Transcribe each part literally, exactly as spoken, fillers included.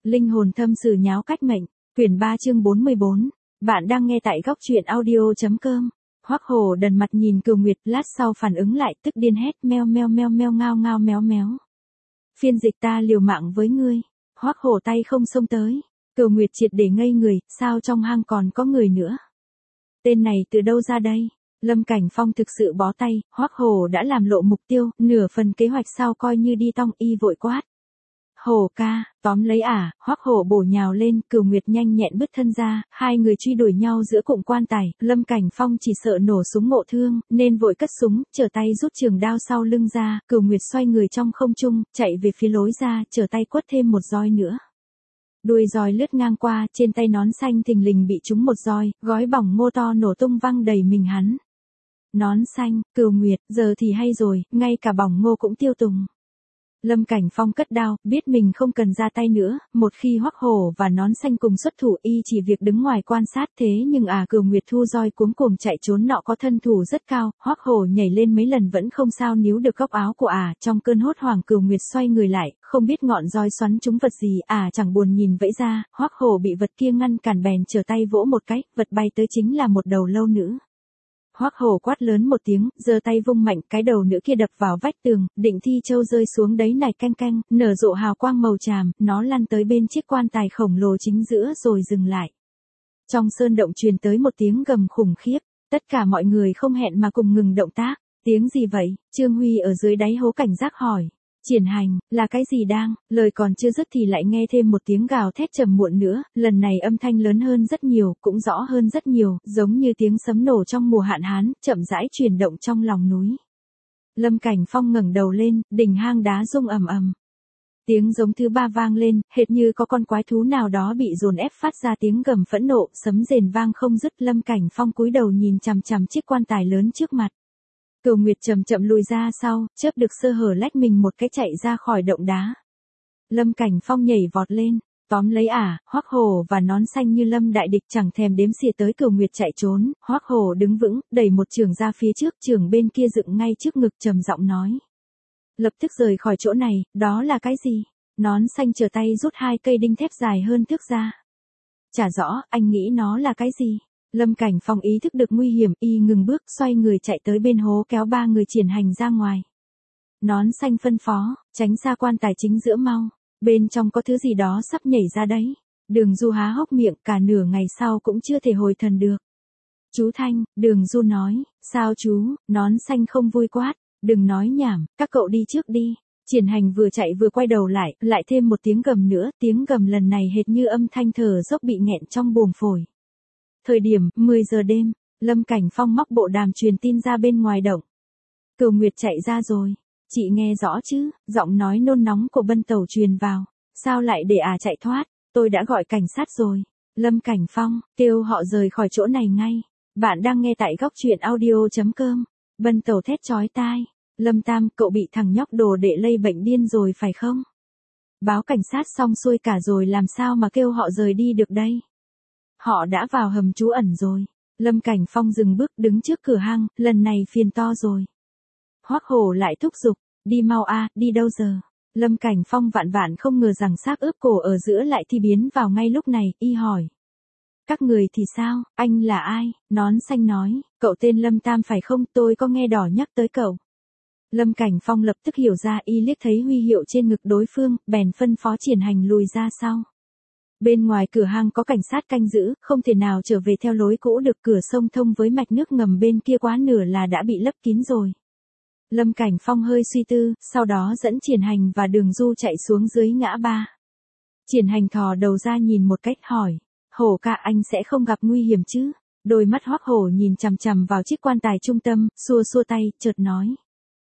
Linh hồn thâm sử nháo cách mệnh, quyển ba chương bốn mươi bốn. Bạn đang nghe tại góc truyện audio.com. Hoắc Hổ đần mặt nhìn Cửu Nguyệt, lát sau phản ứng lại, tức điên hét, meo meo meo meo ngao ngao méo méo. Phiên dịch ta liều mạng với ngươi. Hoắc Hổ tay không xông tới. Cửu Nguyệt triệt để ngây người, sao trong hang còn có người nữa? Tên này từ đâu ra đây? Lâm Cảnh Phong thực sự bó tay, Hoắc Hổ đã làm lộ mục tiêu, nửa phần kế hoạch sau coi như đi tong, y vội quát. Hổ ca, tóm lấy ả, Hoắc Hổ bổ nhào lên, Cửu Nguyệt nhanh nhẹn bứt thân ra, hai người truy đuổi nhau giữa cụm quan tài, Lâm Cảnh Phong chỉ sợ nổ súng ngộ thương, nên vội cất súng, trở tay rút trường đao sau lưng ra, Cửu Nguyệt xoay người trong không trung, chạy về phía lối ra, trở tay quất thêm một roi nữa. Đuôi roi lướt ngang qua, trên tay nón xanh thình lình bị trúng một roi, gói bỏng mô to nổ tung văng đầy mình hắn. Nón xanh, Cửu Nguyệt, giờ thì hay rồi, ngay cả bỏng ngô cũng tiêu tùng. Lâm Cảnh Phong cất đao, biết mình không cần ra tay nữa, một khi Hoắc Hổ và nón xanh cùng xuất thủ y chỉ việc đứng ngoài quan sát thế nhưng à Cửu Nguyệt thu roi cuống cuồng chạy trốn nọ có thân thủ rất cao, Hoắc Hổ nhảy lên mấy lần vẫn không sao níu được góc áo của à, trong cơn hốt hoảng Cửu Nguyệt xoay người lại, không biết ngọn roi xoắn trúng vật gì, à chẳng buồn nhìn vẫy ra, Hoắc Hổ bị vật kia ngăn cản bèn trở tay vỗ một cái, vật bay tới chính là một đầu lâu nữ. Hoắc Hổ quát lớn một tiếng, giơ tay vung mạnh, cái đầu nữ kia đập vào vách tường, định thi châu rơi xuống đấy này canh canh, nở rộ hào quang màu tràm, nó lăn tới bên chiếc quan tài khổng lồ chính giữa rồi dừng lại. Trong sơn động truyền tới một tiếng gầm khủng khiếp, tất cả mọi người không hẹn mà cùng ngừng động tác. Tiếng gì vậy? Trương Huy ở dưới đáy hố cảnh giác hỏi. Triển Hành, là cái gì đang? Lời còn chưa dứt thì lại nghe thêm một tiếng gào thét trầm muộn nữa, lần này âm thanh lớn hơn rất nhiều, cũng rõ hơn rất nhiều, giống như tiếng sấm nổ trong mùa hạn hán, chậm rãi chuyển động trong lòng núi. Lâm Cảnh Phong ngẩng đầu lên, đỉnh hang đá rung ầm ầm. Tiếng giống thứ ba vang lên, hệt như có con quái thú nào đó bị dồn ép phát ra tiếng gầm phẫn nộ, sấm rền vang không dứt. Lâm Cảnh Phong cúi đầu nhìn chằm chằm chiếc quan tài lớn trước mặt. Cửu Nguyệt chậm chậm lùi ra sau, chớp được sơ hở lách mình một cái chạy ra khỏi động đá. Lâm Cảnh Phong nhảy vọt lên, tóm lấy ả, Hoắc Hổ và nón xanh như lâm đại địch chẳng thèm đếm xỉa tới Cửu Nguyệt chạy trốn, Hoắc Hổ đứng vững, đẩy một chưởng ra phía trước, chưởng bên kia dựng ngay trước ngực trầm giọng nói. Lập tức rời khỏi chỗ này, đó là cái gì? Nón xanh trở tay rút hai cây đinh thép dài hơn thước ra. Chả rõ, anh nghĩ nó là cái gì? Lâm Cảnh Phong ý thức được nguy hiểm, y ngừng bước, xoay người chạy tới bên hố kéo ba người Triển Hành ra ngoài. Nón xanh phân phó, tránh xa quan tài chính giữa mau, bên trong có thứ gì đó sắp nhảy ra đấy. Đường Du há hốc miệng, cả nửa ngày sau cũng chưa thể hồi thần được. Chú Thanh, Đường Du nói, sao chú? Nón xanh không vui quát, đừng nói nhảm, các cậu đi trước đi. Triển Hành vừa chạy vừa quay đầu lại, lại thêm một tiếng gầm nữa, tiếng gầm lần này hệt như âm thanh thở dốc bị nghẹn trong buồng phổi. Thời điểm, mười giờ đêm, Lâm Cảnh Phong móc bộ đàm truyền tin ra bên ngoài động. Cửu Nguyệt chạy ra rồi. Chị nghe rõ chứ? Giọng nói nôn nóng của Bân Tẩu truyền vào. Sao lại để à chạy thoát? Tôi đã gọi cảnh sát rồi. Lâm Cảnh Phong, kêu họ rời khỏi chỗ này ngay. Bạn đang nghe tại góc truyện audio.com. Bân Tẩu thét chói tai. Lâm Tam, cậu bị thằng nhóc đồ đệ lây bệnh điên rồi phải không? Báo cảnh sát xong xuôi cả rồi làm sao mà kêu họ rời đi được đây? Họ đã vào hầm trú ẩn rồi. Lâm Cảnh Phong dừng bước đứng trước cửa hang, lần này phiền to rồi. Hoắc Hổ lại thúc giục, đi mau a, đi đâu giờ? Lâm Cảnh Phong vạn vạn không ngờ rằng xác ướp cổ ở giữa lại thi biến vào ngay lúc này, y hỏi. Các người thì sao, anh là ai? Nón xanh nói, cậu tên Lâm Tam phải không, tôi có nghe đỏ nhắc tới cậu. Lâm Cảnh Phong lập tức hiểu ra, y liếc thấy huy hiệu trên ngực đối phương, bèn phân phó Triển Hành lùi ra sau. Bên ngoài cửa hang có cảnh sát canh giữ, không thể nào trở về theo lối cũ được, cửa sông thông với mạch nước ngầm bên kia quá nửa là đã bị lấp kín rồi. Lâm Cảnh Phong hơi suy tư, sau đó dẫn Triển Hành và Đường Du chạy xuống dưới ngã ba. Triển Hành thò đầu ra nhìn một cách hỏi, Hổ ca anh sẽ không gặp nguy hiểm chứ? Đôi mắt Hoắc Hổ nhìn chằm chằm vào chiếc quan tài trung tâm, xua xua tay, chợt nói.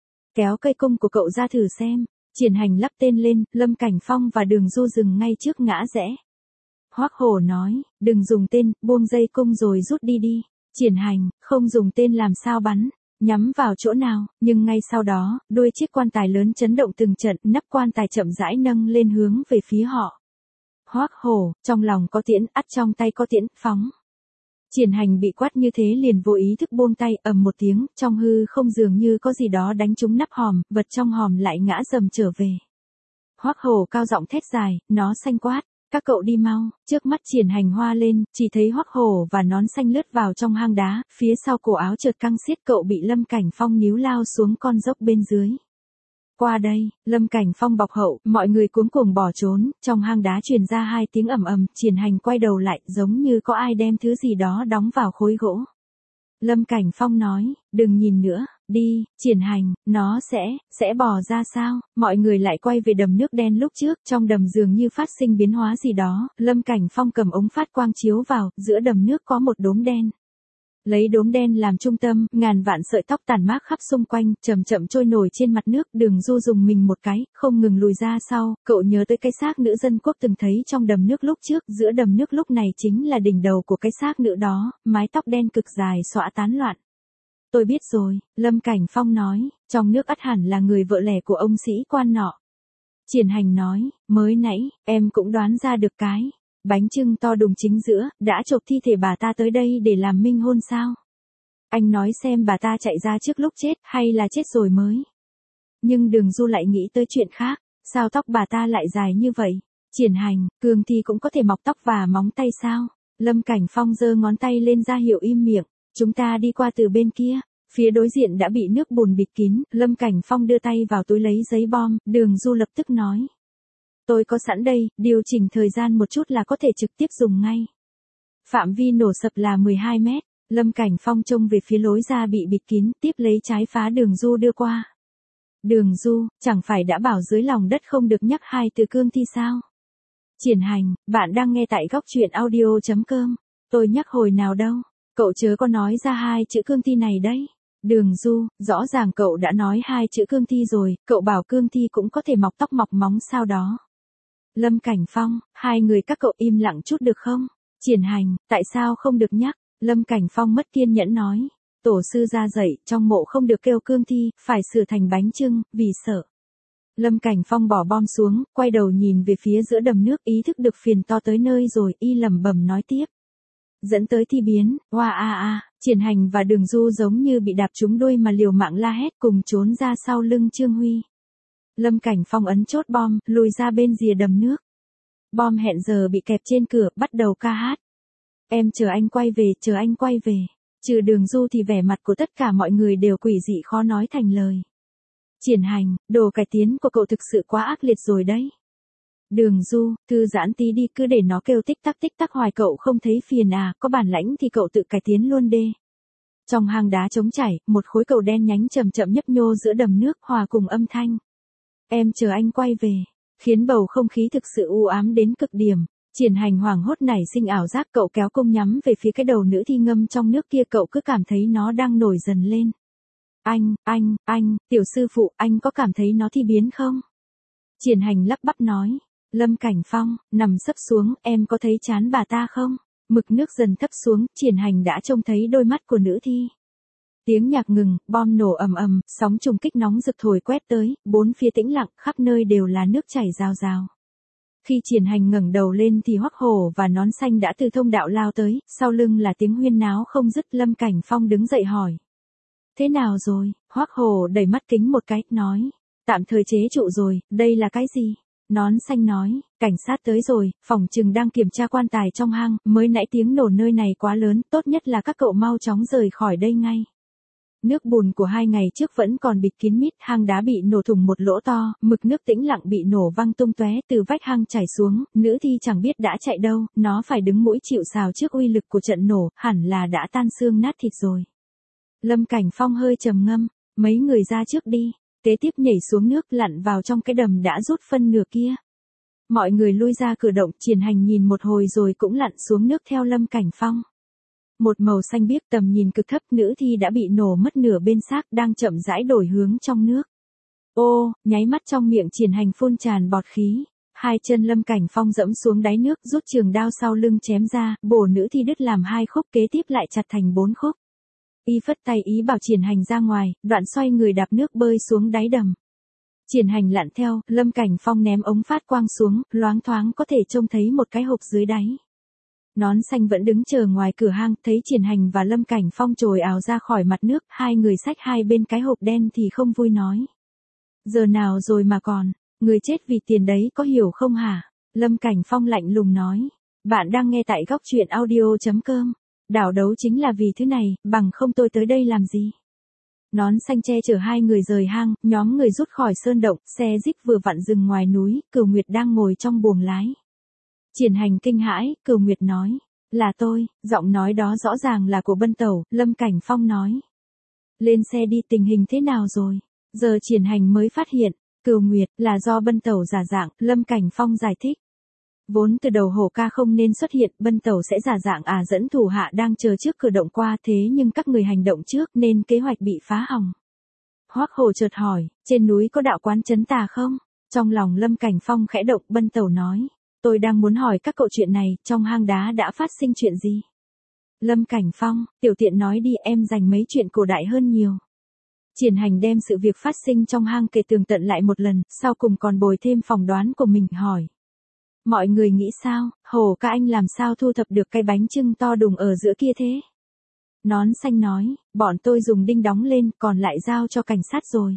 Kéo cây cung của cậu ra thử xem. Triển Hành lắp tên lên, Lâm Cảnh Phong và Đường Du dừng ngay trước ngã rẽ. Hoắc Hổ nói, đừng dùng tên, buông dây cung rồi rút đi đi. Triển Hành, không dùng tên làm sao bắn, nhắm vào chỗ nào, nhưng ngay sau đó, đuôi chiếc quan tài lớn chấn động từng trận, nắp quan tài chậm rãi nâng lên hướng về phía họ. Hoắc Hổ, trong lòng có tiễn, ắt trong tay có tiễn, phóng. Triển Hành bị quát như thế liền vô ý thức buông tay, ầm một tiếng, trong hư không dường như có gì đó đánh trúng nắp hòm, vật trong hòm lại ngã dầm trở về. Hoắc Hổ cao giọng thét dài, nó xanh quát, Các cậu đi mau, trước mắt Triển Hành hoa lên, chỉ thấy Hoắc Hổ và Nón Xanh lướt vào trong hang đá, phía sau cổ áo chợt căng xiết cậu bị Lâm Cảnh Phong níu lao xuống con dốc bên dưới. Qua đây, Lâm Cảnh Phong bọc hậu, mọi người cuống cuồng bỏ trốn, trong hang đá truyền ra hai tiếng ầm ầm, Triển Hành quay đầu lại, giống như có ai đem thứ gì đó đóng vào khối gỗ. Lâm Cảnh Phong nói, đừng nhìn nữa, đi, Triển Hành, nó sẽ, sẽ bò ra sao, mọi người lại quay về đầm nước đen lúc trước, trong đầm dường như phát sinh biến hóa gì đó, Lâm Cảnh Phong cầm ống phát quang chiếu vào, giữa đầm nước có một đốm đen. Lấy đốm đen làm trung tâm, ngàn vạn sợi tóc tản mát khắp xung quanh, chậm chậm trôi nổi trên mặt nước, Đường Du dùng mình một cái, không ngừng lùi ra sau, cậu nhớ tới cái xác nữ dân quốc từng thấy trong đầm nước lúc trước, giữa đầm nước lúc này chính là đỉnh đầu của cái xác nữ đó, mái tóc đen cực dài xõa tán loạn. Tôi biết rồi, Lâm Cảnh Phong nói, trong nước ắt hẳn là người vợ lẽ của ông sĩ quan nọ. Triển Hành nói, mới nãy, em cũng đoán ra được cái. Bánh chưng to đùng chính giữa, đã chộp thi thể bà ta tới đây để làm minh hôn sao? Anh nói xem bà ta chạy ra trước lúc chết, hay là chết rồi mới? Nhưng Đường Du lại nghĩ tới chuyện khác, sao tóc bà ta lại dài như vậy? Triển Hành, Cường thì cũng có thể mọc tóc và móng tay sao? Lâm Cảnh Phong giơ ngón tay lên ra hiệu im miệng, chúng ta đi qua từ bên kia. Phía đối diện đã bị nước bùn bịt kín, Lâm Cảnh Phong đưa tay vào túi lấy giấy bom, Đường Du lập tức nói. Tôi có sẵn đây, điều chỉnh thời gian một chút là có thể trực tiếp dùng ngay. Phạm vi nổ sập là mười hai mét, Lâm Cảnh Phong trông về phía lối ra bị bịt kín, tiếp lấy trái phá Đường Du đưa qua. Đường Du, chẳng phải đã bảo dưới lòng đất không được nhắc hai từ cương thi sao? Triển Hành, bạn đang nghe tại góc truyện audio chấm com. Tôi nhắc hồi nào đâu, cậu chớ có nói ra hai chữ cương thi này đấy. Đường Du, rõ ràng cậu đã nói hai chữ cương thi rồi, cậu bảo cương thi cũng có thể mọc tóc mọc móng sao đó. Lâm Cảnh Phong, hai người các cậu im lặng chút được không? Triển Hành, tại sao không được nhắc? Lâm Cảnh Phong mất kiên nhẫn nói. Tổ sư ra dạy, trong mộ không được kêu cương thi, phải sửa thành bánh chưng, vì sợ. Lâm Cảnh Phong bỏ bom xuống, quay đầu nhìn về phía giữa đầm nước, ý thức được phiền to tới nơi rồi, y lẩm bẩm nói tiếp. Dẫn tới thi biến, oa a a, Triển Hành và Đường Du giống như bị đạp trúng đuôi mà liều mạng la hét cùng trốn ra sau lưng Trương Huy. Lâm Cảnh Phong ấn chốt bom, lùi ra bên rìa đầm nước. Bom hẹn giờ bị kẹp trên cửa, bắt đầu ca hát. Em chờ anh quay về, chờ anh quay về. Trừ Đường Du thì vẻ mặt của tất cả mọi người đều quỷ dị khó nói thành lời. Triển Hành, đồ cải tiến của cậu thực sự quá ác liệt rồi đấy. Đường Du, thư giãn tí đi, cứ để nó kêu tích tắc tích tắc hoài, cậu không thấy phiền à, có bản lãnh thì cậu tự cải tiến luôn đê. Trong hang đá trống chảy, một khối cầu đen nhánh chậm chậm nhấp nhô giữa đầm nước hòa cùng âm thanh. Em chờ anh quay về, khiến bầu không khí thực sự u ám đến cực điểm. Triển Hành hoảng hốt nảy sinh ảo giác, cậu kéo cung nhắm về phía cái đầu nữ thi ngâm trong nước kia, cậu cứ cảm thấy nó đang nổi dần lên. Anh, anh, anh, tiểu sư phụ, anh có cảm thấy nó thi biến không? Triển Hành lắp bắp nói. Lâm Cảnh Phong, nằm sấp xuống, em có thấy chán bà ta không? Mực nước dần thấp xuống, Triển Hành đã trông thấy đôi mắt của nữ thi. Tiếng nhạc ngừng, bom nổ ầm ầm, sóng trùng kích nóng rực thổi quét tới, bốn phía tĩnh lặng, khắp nơi đều là nước chảy rào rào. Khi Triển Hành ngẩng đầu lên thì Hoắc Hổ và Nón Xanh đã từ thông đạo lao tới, sau lưng là tiếng huyên náo không dứt. Lâm Cảnh Phong đứng dậy hỏi. Thế nào rồi? Hoắc Hổ đẩy mắt kính một cái, nói. Tạm thời chế trụ rồi, đây là cái gì? Nón Xanh nói, cảnh sát tới rồi, phòng trừng đang kiểm tra quan tài trong hang, mới nãy tiếng nổ nơi này quá lớn, tốt nhất là các cậu mau chóng rời khỏi đây ngay. Nước bùn của hai ngày trước vẫn còn bịt kín mít, hang đá bị nổ thủng một lỗ to, mực nước tĩnh lặng bị nổ văng tung tóe từ vách hang chảy xuống, nữ thi chẳng biết đã chạy đâu, nó phải đứng mũi chịu sào trước uy lực của trận nổ, hẳn là đã tan xương nát thịt rồi. Lâm Cảnh Phong hơi trầm ngâm, mấy người ra trước đi, kế tiếp nhảy xuống nước lặn vào trong cái đầm đã rút phân nửa kia. Mọi người lui ra cửa động, Triển Hành nhìn một hồi rồi cũng lặn xuống nước theo Lâm Cảnh Phong. Một màu xanh biếc, tầm nhìn cực thấp, nữ thi đã bị nổ mất nửa bên xác, đang chậm rãi đổi hướng trong nước. Ô, nháy mắt trong miệng Triển Hành phun tràn bọt khí. Hai chân Lâm Cảnh Phong dẫm xuống đáy nước, rút trường đao sau lưng chém ra, bổ nữ thi đứt làm hai khúc, kế tiếp lại chặt thành bốn khúc. Y phất tay ý bảo Triển Hành ra ngoài, đoạn xoay người đạp nước bơi xuống đáy đầm. Triển Hành lặn theo, Lâm Cảnh Phong ném ống phát quang xuống, loáng thoáng có thể trông thấy một cái hộp dưới đáy. Nón Xanh vẫn đứng chờ ngoài cửa hang, thấy Triển Hành và Lâm Cảnh Phong trồi ào ra khỏi mặt nước, hai người xách hai bên cái hộp đen thì không vui nói. Giờ nào rồi mà còn, người chết vì tiền đấy có hiểu không hả? Lâm Cảnh Phong lạnh lùng nói. Bạn đang nghe tại góc truyện audio.com. Đảo đấu chính là vì thứ này, bằng không tôi tới đây làm gì. Nón xanh che chở hai người rời hang, nhóm người rút khỏi sơn động, xe jeep vừa vặn dừng ngoài núi, Cửu Nguyệt đang ngồi trong buồng lái. Triển Hành kinh hãi, Cửu Nguyệt nói. Là tôi, giọng nói đó rõ ràng là của Bân Tẩu, Lâm Cảnh Phong nói. Lên xe đi, tình hình thế nào rồi? Giờ Triển Hành mới phát hiện, Cửu Nguyệt là do Bân Tẩu giả dạng, Lâm Cảnh Phong giải thích. Vốn từ đầu Hổ ca không nên xuất hiện, Bân Tẩu sẽ giả dạng à dẫn thủ hạ đang chờ trước cửa động qua, thế nhưng các người hành động trước nên kế hoạch bị phá hỏng. Hoắc Hổ chợt hỏi, trên núi có đạo quán trấn tà không? Trong lòng Lâm Cảnh Phong khẽ động, Bân Tẩu nói, tôi đang muốn hỏi các cậu chuyện này, trong hang đá đã phát sinh chuyện gì? Lâm Cảnh Phong, tiểu tiện nói đi, em dành mấy chuyện cổ đại hơn nhiều. Triển Hành đem sự việc phát sinh trong hang kể tường tận lại một lần, sau cùng còn bồi thêm phỏng đoán của mình, hỏi. Mọi người nghĩ sao, Hổ ca anh làm sao thu thập được cái bánh chưng to đùng ở giữa kia thế? Nón xanh nói, bọn tôi dùng đinh đóng lên, còn lại giao cho cảnh sát rồi.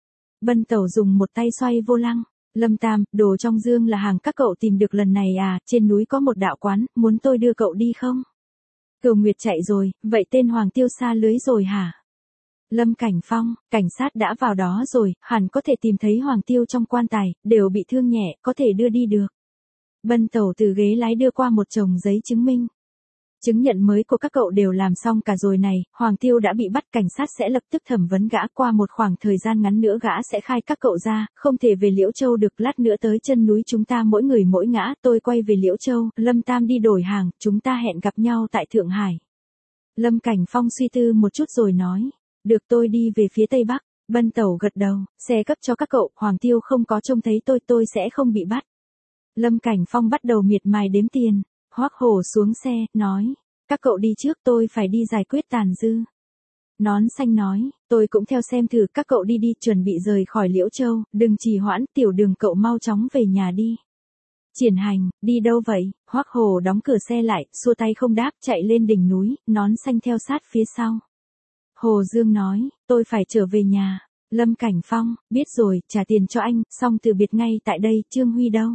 Bân Tẩu dùng một tay xoay vô lăng. Lâm Tam, đồ trong dương là hàng các cậu tìm được lần này à, trên núi có một đạo quán, muốn tôi đưa cậu đi không? Cửu Nguyệt chạy rồi, vậy tên Hoàng Tiêu xa lưới rồi hả? Lâm Cảnh Phong, cảnh sát đã vào đó rồi, hẳn có thể tìm thấy Hoàng Tiêu trong quan tài, đều bị thương nhẹ, có thể đưa đi được. Bân Tẩu từ ghế lái đưa qua một chồng giấy chứng minh. Chứng nhận mới của các cậu đều làm xong cả rồi này, Hoàng Tiêu đã bị bắt, cảnh sát sẽ lập tức thẩm vấn gã, qua một khoảng thời gian ngắn nữa gã sẽ khai các cậu ra, không thể về Liễu Châu được, lát nữa tới chân núi chúng ta mỗi người mỗi ngã, tôi quay về Liễu Châu, Lâm Tam đi đổi hàng, chúng ta hẹn gặp nhau tại Thượng Hải. Lâm Cảnh Phong suy tư một chút rồi nói, được, tôi đi về phía Tây Bắc. Bân Tẩu gật đầu, xe cấp cho các cậu, Hoàng Tiêu không có trông thấy tôi, tôi sẽ không bị bắt. Lâm Cảnh Phong bắt đầu miệt mài đếm tiền. Hoắc Hổ xuống xe, nói, các cậu đi trước, tôi phải đi giải quyết tàn dư. Nón xanh nói, tôi cũng theo xem thử, các cậu đi đi, chuẩn bị rời khỏi Liễu Châu, đừng trì hoãn, Tiểu Đường cậu mau chóng về nhà đi. Triển Hành, đi đâu vậy? Hoắc Hổ đóng cửa xe lại, xua tay không đáp, chạy lên đỉnh núi, nón xanh theo sát phía sau. Hồ Dương nói, tôi phải trở về nhà. Lâm Cảnh Phong, biết rồi, trả tiền cho anh, xong từ biệt ngay tại đây, Trương Huy đâu?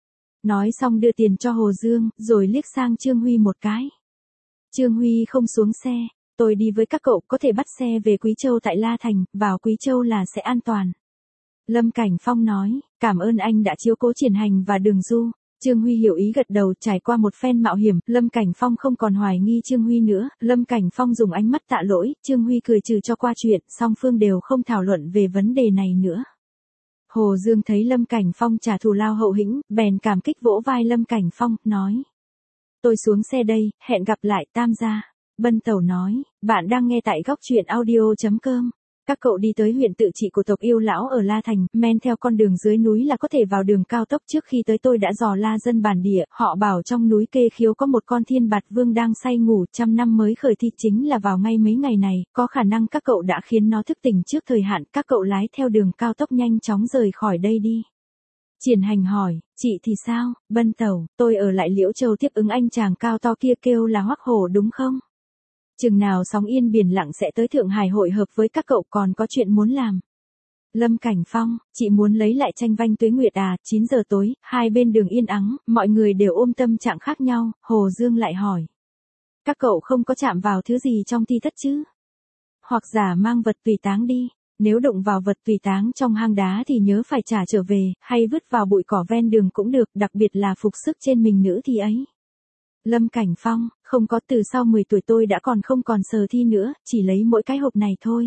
Nói xong đưa tiền cho Hồ Dương, rồi liếc sang Trương Huy một cái. Trương Huy không xuống xe, tôi đi với các cậu, có thể bắt xe về Quý Châu tại La Thành, vào Quý Châu là sẽ an toàn. Lâm Cảnh Phong nói, cảm ơn anh đã chiếu cố Triển Hành và Đường Du. Trương Huy hiểu ý gật đầu, trải qua một phen mạo hiểm, Lâm Cảnh Phong không còn hoài nghi Trương Huy nữa, Lâm Cảnh Phong dùng ánh mắt tạ lỗi, Trương Huy cười trừ cho qua chuyện, song phương đều không thảo luận về vấn đề này nữa. Hồ Dương thấy Lâm Cảnh Phong trả thù lao hậu hĩnh, bèn cảm kích vỗ vai Lâm Cảnh Phong, nói. Tôi xuống xe đây, hẹn gặp lại Tam gia. Bân Tẩu nói, bạn đang nghe tại góc truyện audio.com. Các cậu đi tới huyện tự trị của tộc Yêu Lão ở La Thành, men theo con đường dưới núi là có thể vào đường cao tốc. Trước khi tới tôi đã dò la dân bản địa, họ bảo trong núi Kê Khiếu có một con thiên bạt vương đang say ngủ, trăm năm mới khởi thi, chính là vào ngay mấy ngày này, có khả năng các cậu đã khiến nó thức tỉnh trước thời hạn, các cậu lái theo đường cao tốc nhanh chóng rời khỏi đây đi. Triển Hành hỏi, chị thì sao? Bân Tẩu, tôi ở lại Liễu Châu tiếp ứng anh chàng cao to kia kêu là Hoắc Hổ đúng không? Chừng nào sóng yên biển lặng sẽ tới Thượng Hải hội hợp với các cậu, còn có chuyện muốn làm. Lâm Cảnh Phong, chị muốn lấy lại tranh vanh Tuế Nguyệt à? Chín giờ tối, hai bên đường yên ắng, mọi người đều ôm tâm trạng khác nhau, Hồ Dương lại hỏi. Các cậu không có chạm vào thứ gì trong thi thất chứ? Hoặc giả mang vật tùy táng đi, nếu đụng vào vật tùy táng trong hang đá thì nhớ phải trả trở về, hay vứt vào bụi cỏ ven đường cũng được, đặc biệt là phục sức trên mình nữ thì ấy. Lâm Cảnh Phong, không có, từ sau mười tuổi tôi đã còn không còn sờ thi nữa, chỉ lấy mỗi cái hộp này thôi.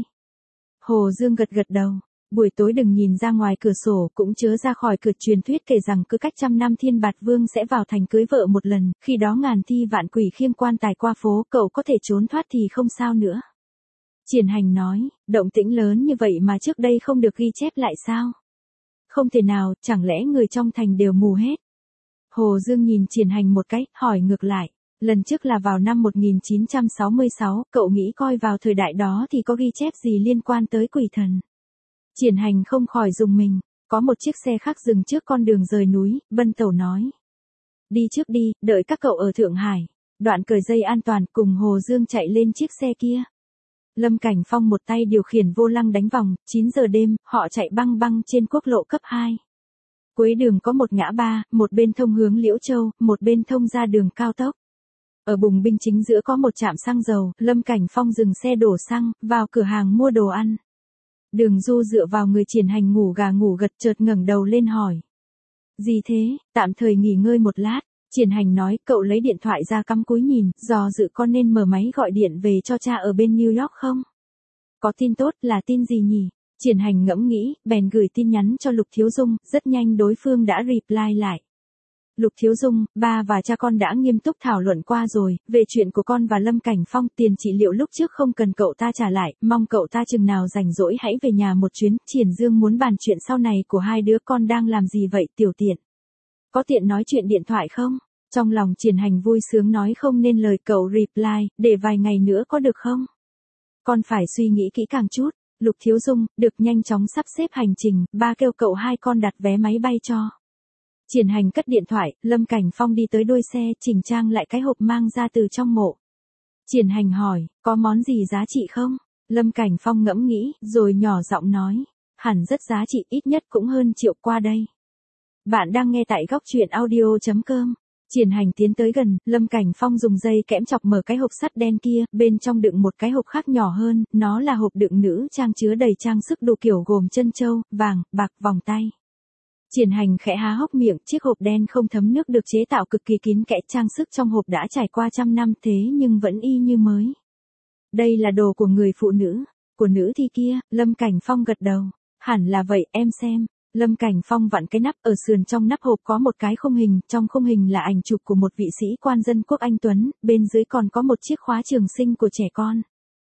Hồ Dương gật gật đầu, buổi tối đừng nhìn ra ngoài cửa sổ, cũng chớ ra khỏi cửa, truyền thuyết kể rằng cứ cách trăm năm thiên bạt vương sẽ vào thành cưới vợ một lần, khi đó ngàn thi vạn quỷ khiêng quan tài qua phố, cậu có thể trốn thoát thì không sao nữa. Triển Hành nói, động tĩnh lớn như vậy mà trước đây không được ghi chép lại sao? Không thể nào, chẳng lẽ người trong thành đều mù hết? Hồ Dương nhìn Triển Hành một cái, hỏi ngược lại, lần trước là vào năm một nghìn chín trăm sáu mươi sáu, cậu nghĩ coi vào thời đại đó thì có ghi chép gì liên quan tới quỷ thần? Triển Hành không khỏi rùng mình, có một chiếc xe khác dừng trước con đường rời núi, Bân Tẩu nói. Đi trước đi, đợi các cậu ở Thượng Hải. Đoạn cởi dây an toàn cùng Hồ Dương chạy lên chiếc xe kia. Lâm Cảnh Phong một tay điều khiển vô lăng đánh vòng, chín giờ đêm, họ chạy băng băng trên quốc lộ cấp hai. Cuối đường có một ngã ba, một bên thông hướng Liễu Châu, một bên thông ra đường cao tốc. Ở bùng binh chính giữa có một trạm xăng dầu, Lâm Cảnh Phong dừng xe đổ xăng, vào cửa hàng mua đồ ăn. Đường Du dựa vào người Triển Hành ngủ gà ngủ gật chợt ngẩng đầu lên hỏi. Gì thế, tạm thời nghỉ ngơi một lát. Triển Hành nói, cậu lấy điện thoại ra cắm cúi nhìn, dò dự con nên mở máy gọi điện về cho cha ở bên New York không? Có tin tốt, là tin gì nhỉ? Triển Hành ngẫm nghĩ, bèn gửi tin nhắn cho Lục Thiếu Dung, rất nhanh đối phương đã reply lại. Lục Thiếu Dung, ba và cha con đã nghiêm túc thảo luận qua rồi, về chuyện của con và Lâm Cảnh Phong, tiền trị liệu lúc trước không cần cậu ta trả lại, mong cậu ta chừng nào rảnh rỗi hãy về nhà một chuyến, Triển Dương muốn bàn chuyện sau này của hai đứa con đang làm gì vậy, tiểu tiện. Có tiện nói chuyện điện thoại không? Trong lòng Triển Hành vui sướng nói không nên lời, cậu reply, để vài ngày nữa có được không? Con phải suy nghĩ kỹ càng chút. Lục Thiếu Dung, được nhanh chóng sắp xếp hành trình, ba kêu cậu hai con đặt vé máy bay cho. Triển Hành cất điện thoại, Lâm Cảnh Phong đi tới đuôi xe, chỉnh trang lại cái hộp mang ra từ trong mộ. Triển Hành hỏi, có món gì giá trị không? Lâm Cảnh Phong ngẫm nghĩ, rồi nhỏ giọng nói, hẳn rất giá trị, ít nhất cũng hơn triệu qua đây. Bạn đang nghe tại góc truyện audio chấm com. Triển Hành tiến tới gần, Lâm Cảnh Phong dùng dây kẽm chọc mở cái hộp sắt đen kia, bên trong đựng một cái hộp khác nhỏ hơn, nó là hộp đựng nữ trang chứa đầy trang sức đủ kiểu gồm chân châu, vàng, bạc, vòng tay. Triển Hành khẽ há hốc miệng, chiếc hộp đen không thấm nước được chế tạo cực kỳ kín kẽ, trang sức trong hộp đã trải qua trăm năm thế nhưng vẫn y như mới. Đây là đồ của người phụ nữ, của nữ thi kia, Lâm Cảnh Phong gật đầu, hẳn là vậy, em xem. Lâm Cảnh Phong vặn cái nắp, ở sườn trong nắp hộp có một cái khung hình, trong khung hình là ảnh chụp của một vị sĩ quan dân quốc anh tuấn, bên dưới còn có một chiếc khóa trường sinh của trẻ con.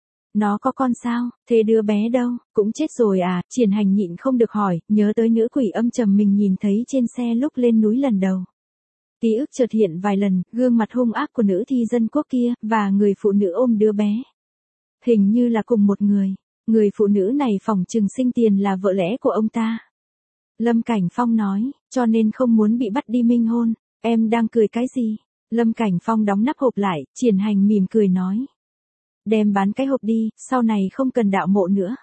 Nó có con sao, thế đứa bé đâu, cũng chết rồi à? Triển Hành nhịn không được hỏi, nhớ tới nữ quỷ âm trầm mình nhìn thấy trên xe lúc lên núi lần đầu. Ký ức chợt hiện vài lần, gương mặt hung ác của nữ thi dân quốc kia, và người phụ nữ ôm đứa bé. Hình như là cùng một người, người phụ nữ này phỏng chừng sinh tiền là vợ lẽ của ông ta. Lâm Cảnh Phong nói, cho nên không muốn bị bắt đi minh hôn, em đang cười cái gì? Lâm Cảnh Phong đóng nắp hộp lại, Triển Hành mỉm cười nói. Đem bán cái hộp đi, sau này không cần đạo mộ nữa.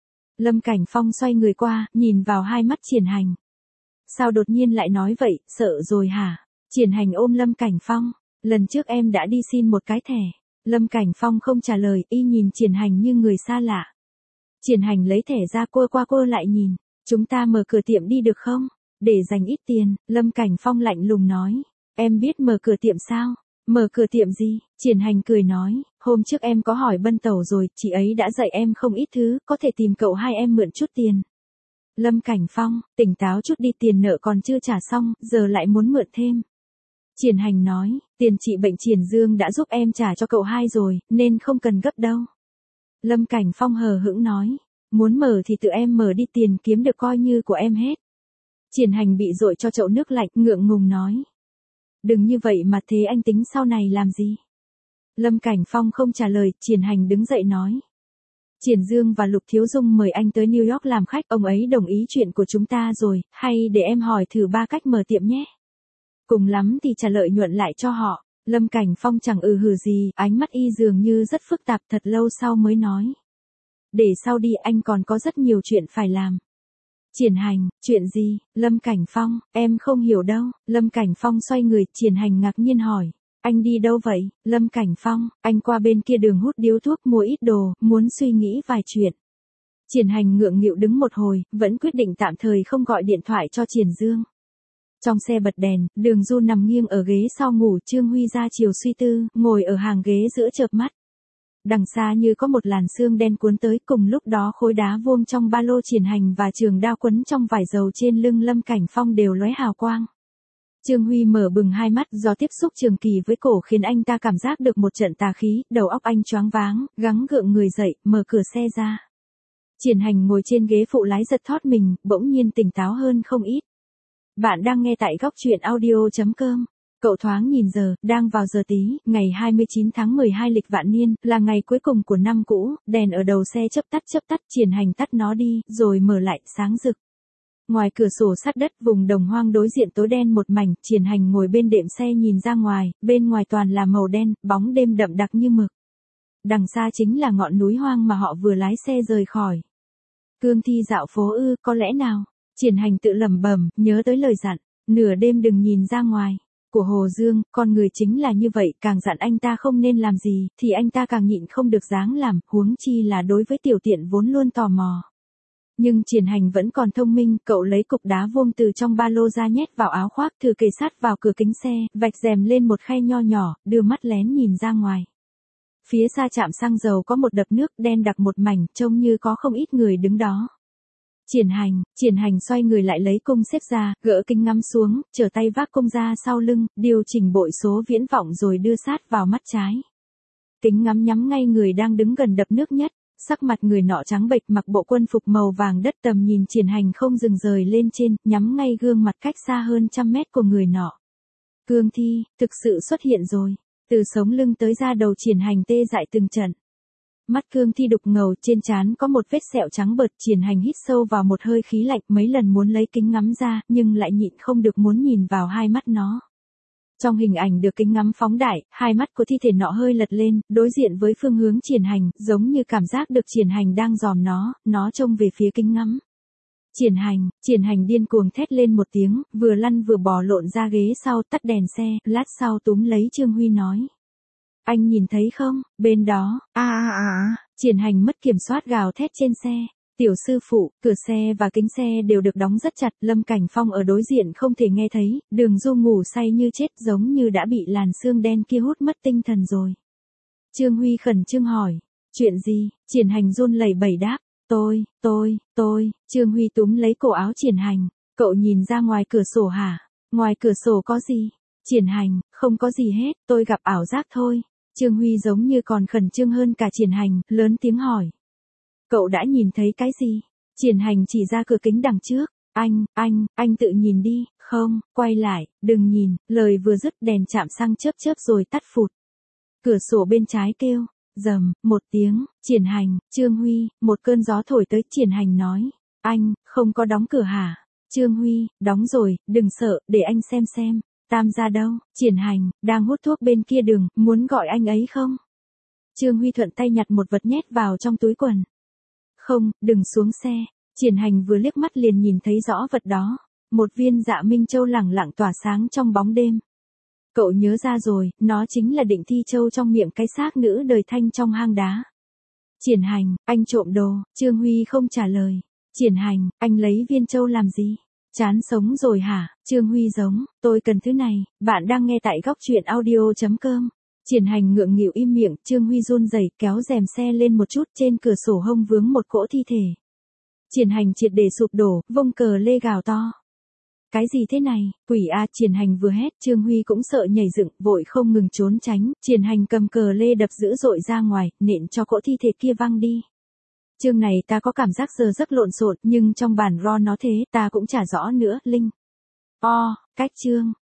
Lâm Cảnh Phong xoay người qua, nhìn vào hai mắt Triển Hành. Sao đột nhiên lại nói vậy, sợ rồi hả? Triển Hành ôm Lâm Cảnh Phong, lần trước em đã đi xin một cái thẻ. Lâm Cảnh Phong không trả lời, y nhìn Triển Hành như người xa lạ. Triển Hành lấy thẻ ra quơ qua quơ lại nhìn. Chúng ta mở cửa tiệm đi được không? Để dành ít tiền, Lâm Cảnh Phong lạnh lùng nói. Em biết mở cửa tiệm sao? Mở cửa tiệm gì? Triển Hành cười nói, hôm trước em có hỏi Bân Tẩu rồi, chị ấy đã dạy em không ít thứ, có thể tìm cậu hai em mượn chút tiền. Lâm Cảnh Phong, tỉnh táo chút đi, tiền nợ còn chưa trả xong, giờ lại muốn mượn thêm. Triển Hành nói, tiền trị bệnh Triển Dương đã giúp em trả cho cậu hai rồi, nên không cần gấp đâu. Lâm Cảnh Phong hờ hững nói. Muốn mở thì tự em mở đi, tiền kiếm được coi như của em hết. Triển Hành bị dội cho chậu nước lạnh, ngượng ngùng nói. Đừng như vậy mà, thế anh tính sau này làm gì? Lâm Cảnh Phong không trả lời, Triển Hành đứng dậy nói. Triển Dương và Lục Thiếu Dung mời anh tới New York làm khách, ông ấy đồng ý chuyện của chúng ta rồi, hay để em hỏi thử ba cách mở tiệm nhé. Cùng lắm thì trả lợi nhuận lại cho họ. Lâm Cảnh Phong chẳng ừ hừ gì, ánh mắt y dường như rất phức tạp, thật lâu sau mới nói. Để sau đi, anh còn có rất nhiều chuyện phải làm. Triển Hành, chuyện gì? Lâm Cảnh Phong, em không hiểu đâu. Lâm Cảnh Phong xoay người, Triển Hành ngạc nhiên hỏi. Anh đi đâu vậy? Lâm Cảnh Phong, anh qua bên kia đường hút điếu thuốc mua ít đồ, muốn suy nghĩ vài chuyện. Triển Hành ngượng nghịu đứng một hồi, vẫn quyết định tạm thời không gọi điện thoại cho Triển Dương. Trong xe bật đèn, Đường Du nằm nghiêng ở ghế sau ngủ, Trương Huy ra chiều suy tư, ngồi ở hàng ghế giữa chợp mắt. Đằng xa như có một làn sương đen cuốn tới, cùng lúc đó khối đá vuông trong ba lô Triển Hành và trường đao quấn trong vải dầu trên lưng Lâm Cảnh Phong đều lóe hào quang. Trương Huy mở bừng hai mắt, do tiếp xúc trường kỳ với cổ khiến anh ta cảm giác được một trận tà khí, đầu óc anh choáng váng, gắng gượng người dậy, mở cửa xe ra. Triển Hành ngồi trên ghế phụ lái giật thót mình, bỗng nhiên tỉnh táo hơn không ít. Bạn đang nghe tại góc truyện audio chấm com. Cậu thoáng nhìn giờ, đang vào giờ tí, ngày hai mươi chín tháng mười hai lịch Vạn Niên, là ngày cuối cùng của năm cũ, đèn ở đầu xe chớp tắt chớp tắt, Triển Hành tắt nó đi, rồi mở lại, sáng rực. Ngoài cửa sổ sát đất, vùng đồng hoang đối diện tối đen một mảnh, Triển Hành ngồi bên đệm xe nhìn ra ngoài, bên ngoài toàn là màu đen, bóng đêm đậm đặc như mực. Đằng xa chính là ngọn núi hoang mà họ vừa lái xe rời khỏi. Cương Thi dạo phố ư, có lẽ nào? Triển Hành tự lẩm bẩm, nhớ tới lời dặn, nửa đêm đừng nhìn ra ngoài, của Hồ Dương, con người chính là như vậy, càng dặn anh ta không nên làm gì, thì anh ta càng nhịn không được dáng làm, huống chi là đối với tiểu tiện vốn luôn tò mò. Nhưng Triển Hành vẫn còn thông minh, cậu lấy cục đá vuông từ trong ba lô ra nhét vào áo khoác, thử kề sát vào cửa kính xe, vạch rèm lên một khe nho nhỏ, đưa mắt lén nhìn ra ngoài. Phía xa trạm xăng dầu có một đập nước đen đặc một mảnh, trông như có không ít người đứng đó. Triển Hành, Triển Hành xoay người lại lấy cung xếp ra, gỡ kính ngắm xuống, trở tay vác cung ra sau lưng, điều chỉnh bội số viễn vọng rồi đưa sát vào mắt trái. Kính ngắm nhắm ngay người đang đứng gần đập nước nhất, sắc mặt người nọ trắng bệch mặc bộ quân phục màu vàng đất, tầm nhìn Triển Hành không dừng rời lên trên, nhắm ngay gương mặt cách xa hơn trăm mét của người nọ. Cương thi, thực sự xuất hiện rồi, từ sống lưng tới da đầu Triển Hành tê dại từng trận. Mắt cương thi đục ngầu, trên trán có một vết sẹo trắng bợt. Triển Hành hít sâu vào một hơi khí lạnh, mấy lần muốn lấy kính ngắm ra, nhưng lại nhịn không được muốn nhìn vào hai mắt nó. Trong hình ảnh được kính ngắm phóng đại, hai mắt của thi thể nọ hơi lật lên, đối diện với phương hướng Triển Hành, giống như cảm giác được Triển Hành đang dòm nó, nó trông về phía kính ngắm. Triển Hành, Triển Hành điên cuồng thét lên một tiếng, vừa lăn vừa bò lộn ra ghế sau, tắt đèn xe, lát sau túm lấy Trương Huy nói. Anh nhìn thấy không, bên đó, a a a, Triển Hành mất kiểm soát gào thét trên xe. Tiểu sư phụ, cửa xe và kính xe đều được đóng rất chặt, Lâm Cảnh Phong ở đối diện không thể nghe thấy, Đường Du ngủ say như chết, giống như đã bị làn sương đen kia hút mất tinh thần rồi. Trương Huy khẩn trương hỏi, chuyện gì? Triển Hành run lẩy bẩy đáp, tôi, tôi, tôi, Trương Huy túm lấy cổ áo Triển Hành, cậu nhìn ra ngoài cửa sổ hả? Ngoài cửa sổ có gì? Triển Hành, không có gì hết, tôi gặp ảo giác thôi. Trương Huy giống như còn khẩn trương hơn cả Triển Hành, lớn tiếng hỏi. Cậu đã nhìn thấy cái gì? Triển Hành chỉ ra cửa kính đằng trước. Anh, anh, anh tự nhìn đi, không, quay lại, đừng nhìn, lời vừa dứt đèn chạm xăng chớp chớp rồi tắt phụt. Cửa sổ bên trái kêu, rầm, một tiếng, Triển Hành, Trương Huy, một cơn gió thổi tới, Triển Hành nói. Anh, không có đóng cửa hả? Trương Huy, đóng rồi, đừng sợ, để anh xem xem. Tam gia đâu? Triển Hành, đang hút thuốc bên kia đường, muốn gọi anh ấy không? Trương Huy thuận tay nhặt một vật nhét vào trong túi quần. Không, đừng xuống xe. Triển Hành vừa liếc mắt liền nhìn thấy rõ vật đó. Một viên Dạ Minh Châu lẳng lặng tỏa sáng trong bóng đêm. Cậu nhớ ra rồi, nó chính là Định Thi Châu trong miệng cái xác nữ đời thanh trong hang đá. Triển Hành, anh trộm đồ. Trương Huy không trả lời. Triển Hành, anh lấy viên châu làm gì? Chán sống rồi hả? Trương Huy giống, tôi cần thứ này. Bạn đang nghe tại góc truyện audio chấm com. Triển Hành ngượng nghịu im miệng, Trương Huy run rẩy kéo rèm xe lên một chút, trên cửa sổ hông vướng một cỗ thi thể. Triển Hành triệt để sụp đổ, vông cờ lê gào to. Cái gì thế này, quỷ a! Triển Hành vừa hét, Trương Huy cũng sợ nhảy dựng, vội không ngừng trốn tránh. Triển Hành cầm cờ lê đập dữ dội ra ngoài, nện cho cỗ thi thể kia văng đi. Chương này ta có cảm giác giờ giấc lộn xộn, nhưng trong bản ro nó thế, ta cũng chả rõ nữa, Linh. O, cách chương.